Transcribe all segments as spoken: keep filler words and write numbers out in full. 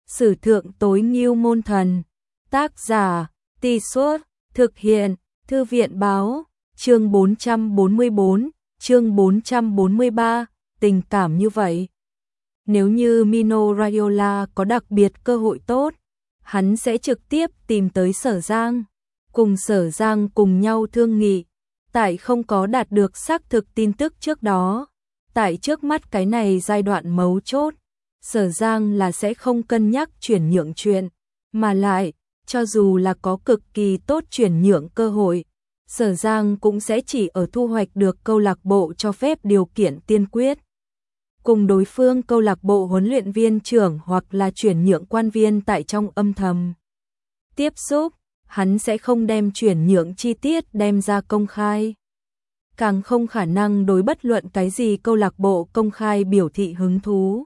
Sử thượng tối ngưu môn thần. Tác giả, Tì Suốt, thực hiện, Thư viện báo, chương bốn trăm bốn mươi bốn, chương bốn trăm bốn mươi ba, tình cảm như vậy. Nếu như Mino Raiola có đặc biệt cơ hội tốt, hắn sẽ trực tiếp tìm tới Sở Giang, cùng Sở Giang cùng nhau thương nghị, tại không có đạt được xác thực tin tức trước đó, tại trước mắt cái này giai đoạn mấu chốt, Sở Giang là sẽ không cân nhắc chuyển nhượng chuyện, mà lại, cho dù là có cực kỳ tốt chuyển nhượng cơ hội, Sở Giang cũng sẽ chỉ ở thu hoạch được câu lạc bộ cho phép điều kiện tiên quyết. Cùng đối phương câu lạc bộ huấn luyện viên trưởng hoặc là chuyển nhượng quan viên tại trong âm thầm tiếp xúc, hắn sẽ không đem chuyển nhượng chi tiết đem ra công khai. Càng không khả năng đối bất luận cái gì câu lạc bộ công khai biểu thị hứng thú.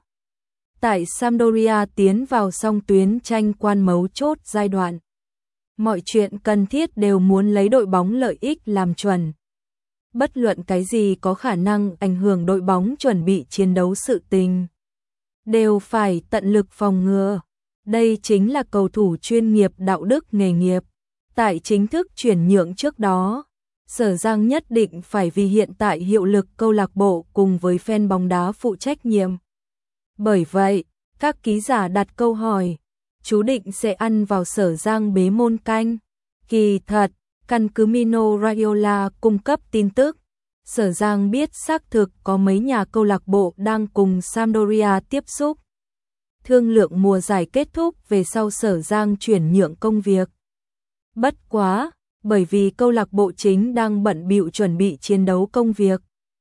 Tại Sampdoria tiến vào song tuyến tranh quan mấu chốt giai đoạn, mọi chuyện cần thiết đều muốn lấy đội bóng lợi ích làm chuẩn. Bất luận cái gì có khả năng ảnh hưởng đội bóng chuẩn bị chiến đấu sự tình, đều phải tận lực phòng ngừa. Đây chính là cầu thủ chuyên nghiệp đạo đức nghề nghiệp. Tại chính thức chuyển nhượng trước đó, Sở Giang nhất định phải vì hiện tại hiệu lực câu lạc bộ cùng với fan bóng đá phụ trách nhiệm. Bởi vậy, các ký giả đặt câu hỏi, chú định sẽ ăn vào Sở Giang bế môn canh. Kỳ thật, căn cứ Mino Raiola cung cấp tin tức, Sở Giang biết xác thực có mấy nhà câu lạc bộ đang cùng Sampdoria tiếp xúc. Thương lượng mùa giải kết thúc về sau Sở Giang chuyển nhượng công việc. Bất quá, bởi vì câu lạc bộ chính đang bận bịu chuẩn bị chiến đấu công việc,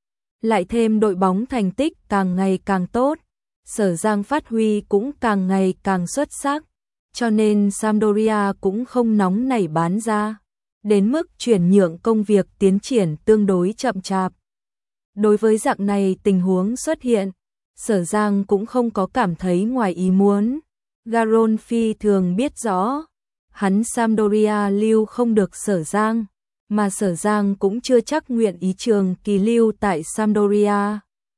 lại thêm đội bóng thành tích càng ngày càng tốt, Sở Giang phát huy cũng càng ngày càng xuất sắc, cho nên Sampdoria cũng không nóng nảy bán ra, đến mức chuyển nhượng công việc tiến triển tương đối chậm chạp. Đối với dạng này tình huống xuất hiện, Sở Giang cũng không có cảm thấy ngoài ý muốn. Garon phi thường biết rõ, hắn Sampdoria lưu không được Sở Giang, mà Sở Giang cũng chưa chắc nguyện ý trường kỳ lưu tại Sampdoria.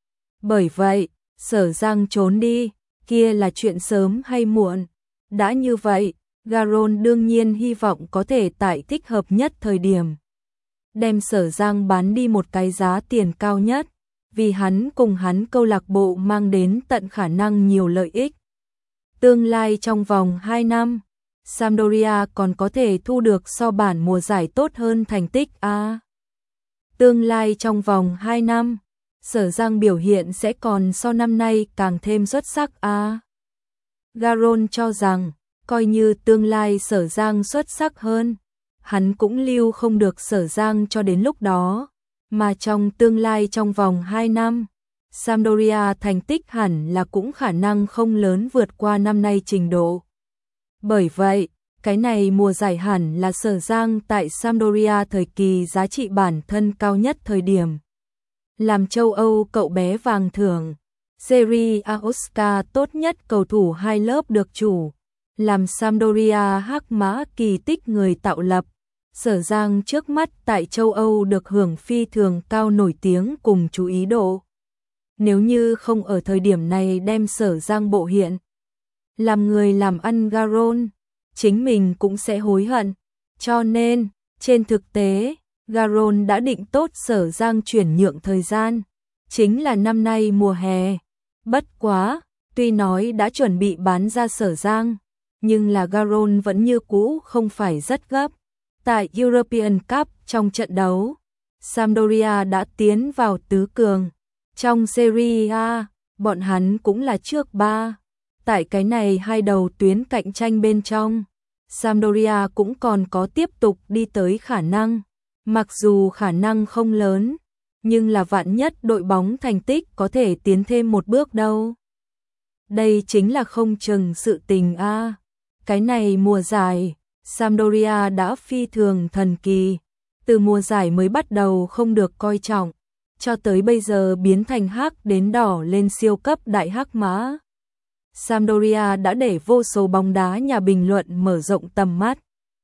Bởi vậy, Sở Giang trốn đi, kia là chuyện sớm hay muộn. Đã như vậy, Garon đương nhiên hy vọng có thể tại thích hợp nhất thời điểm đem Sở Giang bán đi một cái giá tiền cao nhất, vì hắn cùng hắn câu lạc bộ mang đến tận khả năng nhiều lợi ích. Tương lai trong vòng hai năm, Sampdoria còn có thể thu được so bản mùa giải tốt hơn thành tích a. Tương lai trong vòng hai năm, Sở Giang biểu hiện sẽ còn so năm nay càng thêm xuất sắc a. Garon cho rằng, coi như tương lai Sở Giang xuất sắc hơn, hắn cũng lưu không được Sở Giang cho đến lúc đó, mà trong tương lai trong vòng hai năm, Sampdoria thành tích hẳn là cũng khả năng không lớn vượt qua năm nay trình độ. Bởi vậy, cái này mùa giải hẳn là Sở Giang tại Sampdoria thời kỳ giá trị bản thân cao nhất thời điểm. Làm châu Âu cậu bé vàng thưởng, Serie A Oscar tốt nhất cầu thủ hai lớp được chủ, làm Sampdoria hắc mã kỳ tích người tạo lập. Sở Giang trước mắt tại châu Âu được hưởng phi thường cao nổi tiếng cùng chú ý độ. Nếu như không ở thời điểm này đem Sở Giang bộ hiện, làm người làm ăn Garon, chính mình cũng sẽ hối hận. Cho nên, trên thực tế, Garon đã định tốt Sở Giang chuyển nhượng thời gian, chính là năm nay mùa hè. Bất quá, tuy nói đã chuẩn bị bán ra Sở Giang, nhưng là Garon vẫn như cũ không phải rất gấp. Tại European Cup trong trận đấu, Sampdoria đã tiến vào tứ cường. Trong Serie A, bọn hắn cũng là trước ba. Tại cái này hai đầu tuyến cạnh tranh bên trong, Sampdoria cũng còn có tiếp tục đi tới khả năng. Mặc dù khả năng không lớn, nhưng là vạn nhất đội bóng thành tích có thể tiến thêm một bước đâu. Đây chính là không chừng sự tình a. À. Cái này mùa giải, Sampdoria đã phi thường thần kỳ. Từ mùa giải mới bắt đầu không được coi trọng, cho tới bây giờ biến thành hắc đến đỏ lên siêu cấp đại hắc mã. Sampdoria đã để vô số bóng đá nhà bình luận mở rộng tầm mắt.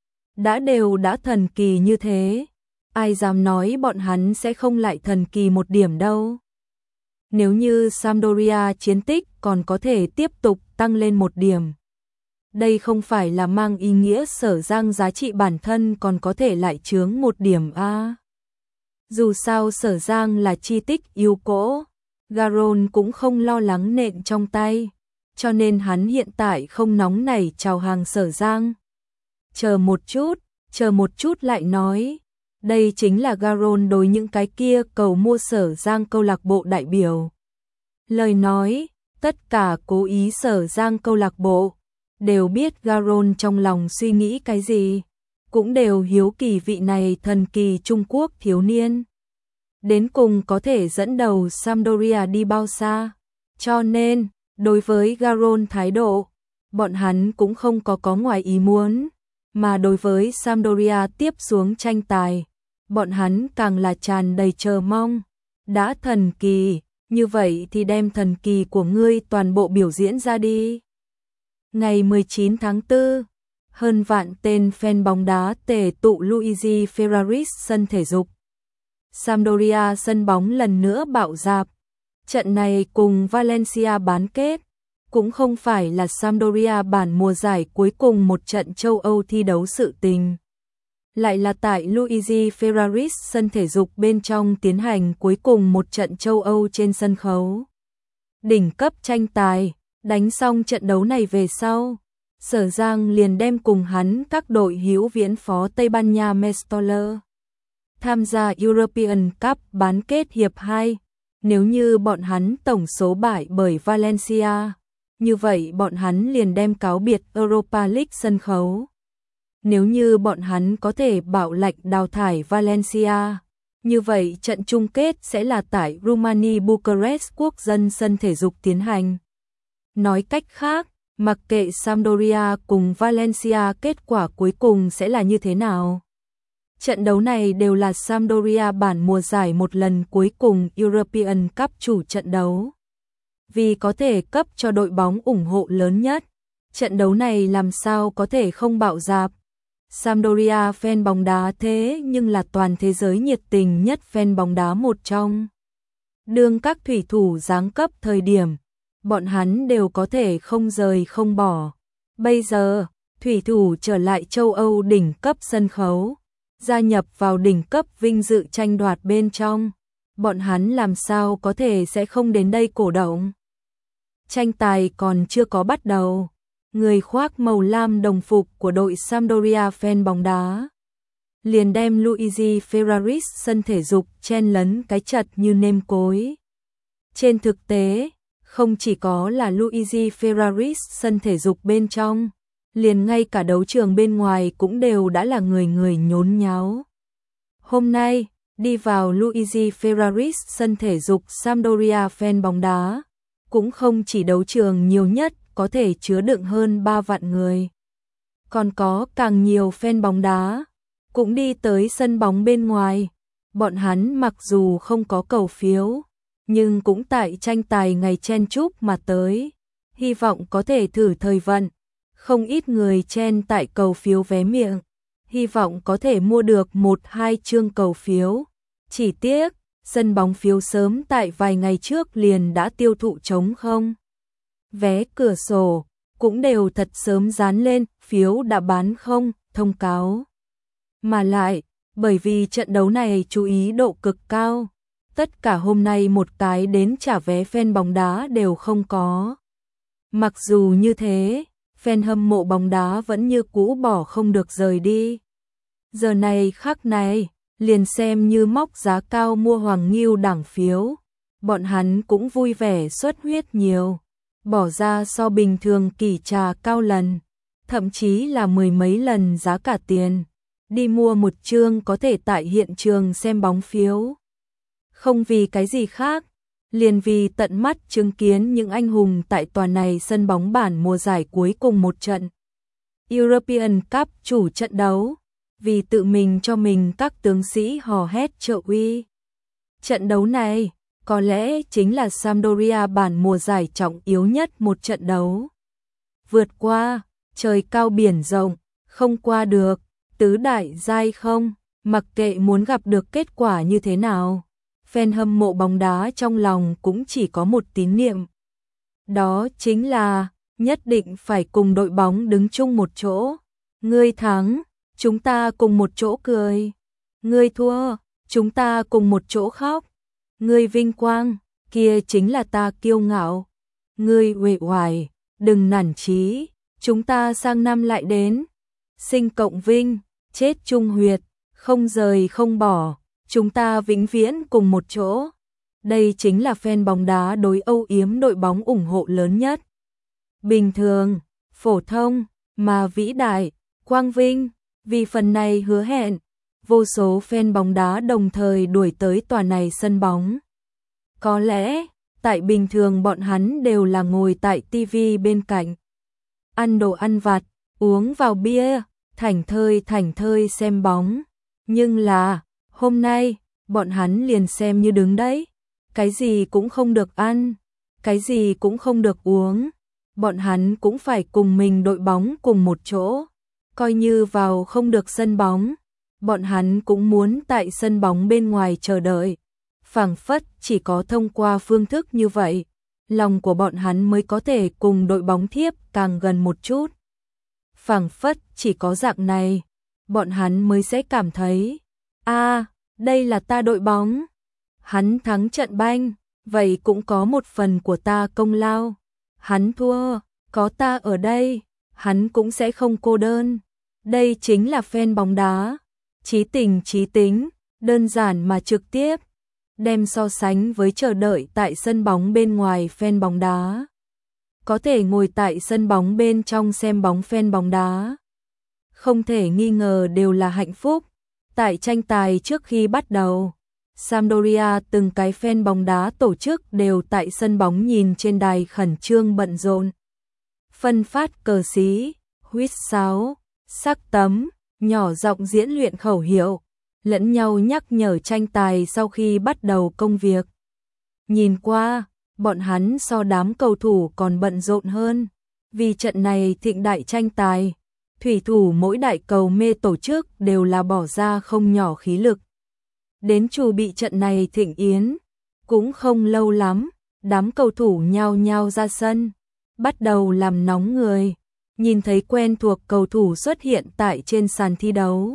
Đã đều đã thần kỳ như thế, ai dám nói bọn hắn sẽ không lại thần kỳ một điểm đâu. Nếu như Sampdoria chiến tích còn có thể tiếp tục tăng lên một điểm, đây không phải là mang ý nghĩa Sở Giang giá trị bản thân còn có thể lại chướng một điểm a. Dù sao Sở Giang là chi tích yêu cố, Garon cũng không lo lắng nện trong tay, cho nên hắn hiện tại không nóng nảy chào hàng Sở Giang. Chờ một chút, chờ một chút lại nói, đây chính là Garon đối những cái kia cầu mua Sở Giang câu lạc bộ đại biểu. Lời nói, tất cả cố ý Sở Giang câu lạc bộ đều biết Garon trong lòng suy nghĩ cái gì, cũng đều hiếu kỳ vị này thần kỳ Trung Quốc thiếu niên đến cùng có thể dẫn đầu Sampdoria đi bao xa. Cho nên, đối với Garon thái độ, bọn hắn cũng không có có ngoài ý muốn, mà đối với Sampdoria tiếp xuống tranh tài, bọn hắn càng là tràn đầy chờ mong. Đã thần kỳ, như vậy thì đem thần kỳ của ngươi toàn bộ biểu diễn ra đi. Ngày mười chín tháng tư, hơn vạn tên fan bóng đá tề tụ Luigi Ferraris sân thể dục Sampdoria sân bóng lần nữa bạo dạp. Trận này cùng Valencia bán kết, cũng không phải là Sampdoria bản mùa giải cuối cùng một trận châu Âu thi đấu sự tình. Lại là tại Luigi Ferraris sân thể dục bên trong tiến hành cuối cùng một trận châu Âu trên sân khấu đỉnh cấp tranh tài. Đánh xong trận đấu này về sau, Sở Giang liền đem cùng hắn các đội hữu viễn phó Tây Ban Nha Mestoller tham gia European Cup bán kết hiệp hai. Nếu như bọn hắn tổng số bại bởi Valencia, như vậy bọn hắn liền đem cáo biệt Europa League sân khấu. Nếu như bọn hắn có thể bạo lệnh đào thải Valencia, như vậy trận chung kết sẽ là tại Rumani Bucharest quốc dân sân thể dục tiến hành. Nói cách khác, mặc kệ Sampdoria cùng Valencia kết quả cuối cùng sẽ là như thế nào, trận đấu này đều là Sampdoria bản mùa giải một lần cuối cùng European Cup chủ trận đấu. Vì có thể cấp cho đội bóng ủng hộ lớn nhất, trận đấu này làm sao có thể không bạo dạp. Sampdoria fan bóng đá thế nhưng là toàn thế giới nhiệt tình nhất fan bóng đá một trong. Đương các thủy thủ giáng cấp thời điểm, bọn hắn đều có thể không rời không bỏ. Bây giờ, thủy thủ trở lại châu Âu đỉnh cấp sân khấu, gia nhập vào đỉnh cấp vinh dự tranh đoạt bên trong, bọn hắn làm sao có thể sẽ không đến đây cổ động. Tranh tài còn chưa có bắt đầu, người khoác màu lam đồng phục của đội Sampdoria fan bóng đá liền đem Luigi Ferraris sân thể dục chen lấn cái chật như nêm cối. Trên thực tế, không chỉ có là Luigi Ferraris sân thể dục bên trong, liền ngay cả đấu trường bên ngoài cũng đều đã là người người nhốn nháo. Hôm nay, đi vào Luigi Ferraris sân thể dục Sampdoria fan bóng đá, cũng không chỉ đấu trường nhiều nhất có thể chứa đựng hơn ba vạn người. Còn có càng nhiều fan bóng đá, cũng đi tới sân bóng bên ngoài. Bọn hắn mặc dù không có cầu phiếu, nhưng cũng tại tranh tài ngày chen chúc mà tới, hy vọng có thể thử thời vận. Không ít người chen tại cầu phiếu vé miệng, hy vọng có thể mua được một hai chương cầu phiếu. Chỉ tiếc, sân bóng phiếu sớm tại vài ngày trước liền đã tiêu thụ trống không. Vé cửa sổ cũng đều thật sớm dán lên, phiếu đã bán không, thông cáo. Mà lại, bởi vì trận đấu này chú ý độ cực cao, tất cả hôm nay một cái đến trả vé fan bóng đá đều không có. Mặc dù như thế, fan hâm mộ bóng đá vẫn như cũ bỏ không được rời đi. Giờ này khắc này, liền xem như móc giá cao mua Hoàng Nghiêu đảng phiếu, bọn hắn cũng vui vẻ xuất huyết nhiều, bỏ ra so bình thường kỳ trà cao lần, thậm chí là mười mấy lần giá cả tiền, đi mua một chương có thể tại hiện trường xem bóng phiếu. Không vì cái gì khác, liền vì tận mắt chứng kiến những anh hùng tại tòa này sân bóng bản mùa giải cuối cùng một trận European Cup chủ trận đấu, vì tự mình cho mình các tướng sĩ hò hét trợ uy. Trận đấu này có lẽ chính là Sampdoria bản mùa giải trọng yếu nhất một trận đấu. Vượt qua, trời cao biển rộng, không qua được, tứ đại giai không, mặc kệ muốn gặp được kết quả như thế nào. Fan hâm mộ bóng đá trong lòng cũng chỉ có một tín niệm. Đó chính là, nhất định phải cùng đội bóng đứng chung một chỗ. Ngươi thắng, chúng ta cùng một chỗ cười. Ngươi thua, chúng ta cùng một chỗ khóc. Ngươi vinh quang, kia chính là ta kiêu ngạo. Ngươi uể oải, đừng nản chí, chúng ta sang năm lại đến. Sinh cộng vinh, chết chung huyệt, không rời không bỏ, chúng ta vĩnh viễn cùng một chỗ. Đây chính là fan bóng đá đối âu yếm đội bóng ủng hộ lớn nhất. Bình thường, phổ thông, mà vĩ đại, quang vinh, vì phần này hứa hẹn, vô số fan bóng đá đồng thời đuổi tới tòa này sân bóng. Có lẽ, tại bình thường bọn hắn đều là ngồi tại tivi bên cạnh, ăn đồ ăn vặt, uống vào bia, thảnh thơi thảnh thơi xem bóng. Nhưng là, hôm nay, bọn hắn liền xem như đứng đấy. Cái gì cũng không được ăn, cái gì cũng không được uống. Bọn hắn cũng phải cùng mình đội bóng cùng một chỗ. Coi như vào không được sân bóng, bọn hắn cũng muốn tại sân bóng bên ngoài chờ đợi. Phảng phất chỉ có thông qua phương thức như vậy, lòng của bọn hắn mới có thể cùng đội bóng thiếp càng gần một chút. Phảng phất chỉ có dạng này, bọn hắn mới sẽ cảm thấy, a, à, đây là ta đội bóng. Hắn thắng trận banh, vậy cũng có một phần của ta công lao. Hắn thua, có ta ở đây, hắn cũng sẽ không cô đơn. Đây chính là fan bóng đá. Chí tình chí tính, đơn giản mà trực tiếp. Đem so sánh với chờ đợi tại sân bóng bên ngoài fan bóng đá. Có thể ngồi tại sân bóng bên trong xem bóng fan bóng đá. Không thể nghi ngờ đều là hạnh phúc. Tại tranh tài trước khi bắt đầu, Sampdoria từng cái fan bóng đá tổ chức đều tại sân bóng nhìn trên đài khẩn trương bận rộn. Phân phát cờ xí, huýt sáo, sắc tấm, nhỏ giọng diễn luyện khẩu hiệu, lẫn nhau nhắc nhở tranh tài sau khi bắt đầu công việc. Nhìn qua, bọn hắn so đám cầu thủ còn bận rộn hơn, vì trận này thịnh đại tranh tài, thủy thủ mỗi đại cầu mê tổ chức đều là bỏ ra không nhỏ khí lực. Đến chủ bị trận này thịnh yến, cũng không lâu lắm, đám cầu thủ nhao nhao ra sân, bắt đầu làm nóng người, nhìn thấy quen thuộc cầu thủ xuất hiện tại trên sàn thi đấu.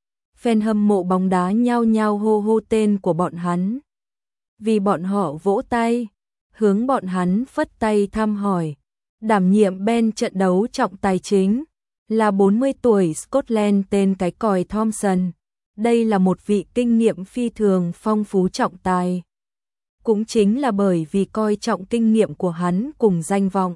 Fan hâm mộ bóng đá nhao nhao hô hô tên của bọn hắn. Vì bọn họ vỗ tay, hướng bọn hắn phất tay thăm hỏi. Đảm nhiệm bên trận đấu trọng tài chính là bốn mươi tuổi Scotland tên cái còi Thompson. Đây là một vị kinh nghiệm phi thường phong phú trọng tài. Cũng chính là bởi vì coi trọng kinh nghiệm của hắn cùng danh vọng,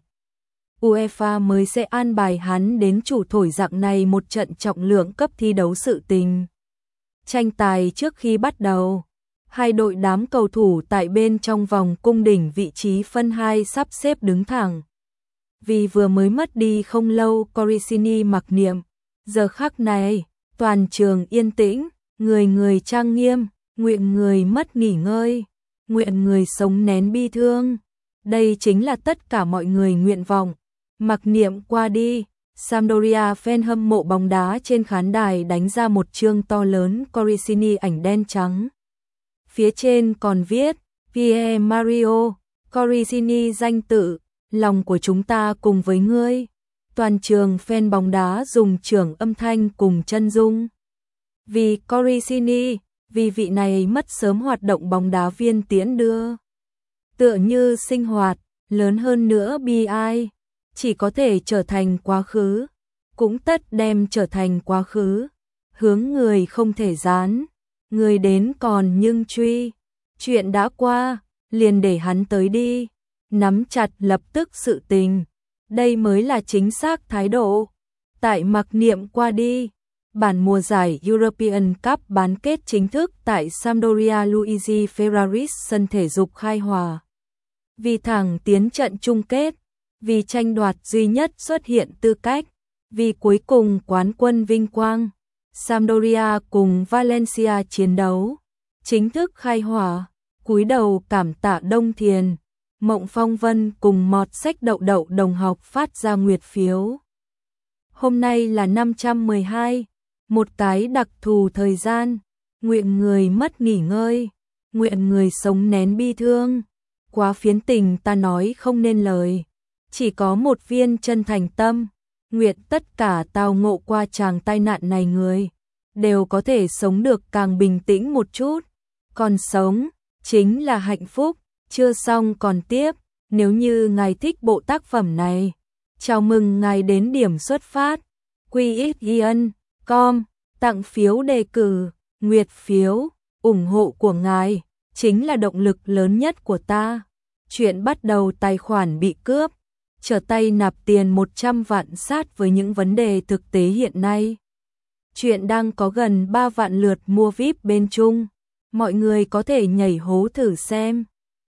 UEFA mới sẽ an bài hắn đến chủ thổi dạng này một trận trọng lượng cấp thi đấu sự tình. Tranh tài trước khi bắt đầu, hai đội đám cầu thủ tại bên trong vòng cung đỉnh vị trí phân hai sắp xếp đứng thẳng. Vì vừa mới mất đi không lâu Coricini mặc niệm, giờ khắc này, toàn trường yên tĩnh, người người trang nghiêm, nguyện người mất nghỉ ngơi, nguyện người sống nén bi thương. Đây chính là tất cả mọi người nguyện vọng. Mặc niệm qua đi, Sampdoria fan hâm mộ bóng đá trên khán đài đánh ra một chương to lớn Coricini ảnh đen trắng. Phía trên còn viết, Pier Mario, Coricini danh tự, lòng của chúng ta cùng với ngươi. Toàn trường fan bóng đá dùng trưởng âm thanh cùng chân dung. Vì Coricini, vì vị này mất sớm hoạt động bóng đá viên tiễn đưa. Tựa như sinh hoạt, lớn hơn nữa bi ai, chỉ có thể trở thành quá khứ, cũng tất đem trở thành quá khứ. Hướng người không thể gián, người đến còn nhưng truy. Chuyện đã qua, liền để hắn tới đi, nắm chặt lập tức sự tình. Đây mới là chính xác thái độ. Tại mặc niệm qua đi, bản mùa giải European Cup bán kết chính thức tại Sampdoria Luigi Ferraris sân thể dục khai hòa. Vì thẳng tiến trận chung kết, vì tranh đoạt duy nhất xuất hiện tư cách, vì cuối cùng quán quân vinh quang, Sampdoria cùng Valencia chiến đấu, chính thức khai hỏa, cúi đầu cảm tạ Đông Thiền, Mộng Phong Vân cùng mọt sách đậu đậu đồng học phát ra nguyệt phiếu. Hôm nay là năm trăm mười hai, một cái đặc thù thời gian, nguyện người mất nghỉ ngơi, nguyện người sống nén bi thương, quá phiến tình ta nói không nên lời. chỉ có một viên chân thành tâm, nguyện tất cả tao ngộ qua chàng tai nạn này người, đều có thể sống được càng bình tĩnh một chút. Còn sống, chính là hạnh phúc, chưa xong còn tiếp, nếu như ngài thích bộ tác phẩm này. Chào mừng ngài đến điểm xuất phát, quy ích yên com, tặng phiếu đề cử, nguyệt phiếu, ủng hộ của ngài, chính là động lực lớn nhất của ta. Chuyện bắt đầu tài khoản bị cướp, trở tay nạp tiền một trăm vạn sát với những vấn đề thực tế hiện nay. Chuyện đang có gần ba vạn lượt mua víp bên Trung, mọi người có thể nhảy hố thử xem.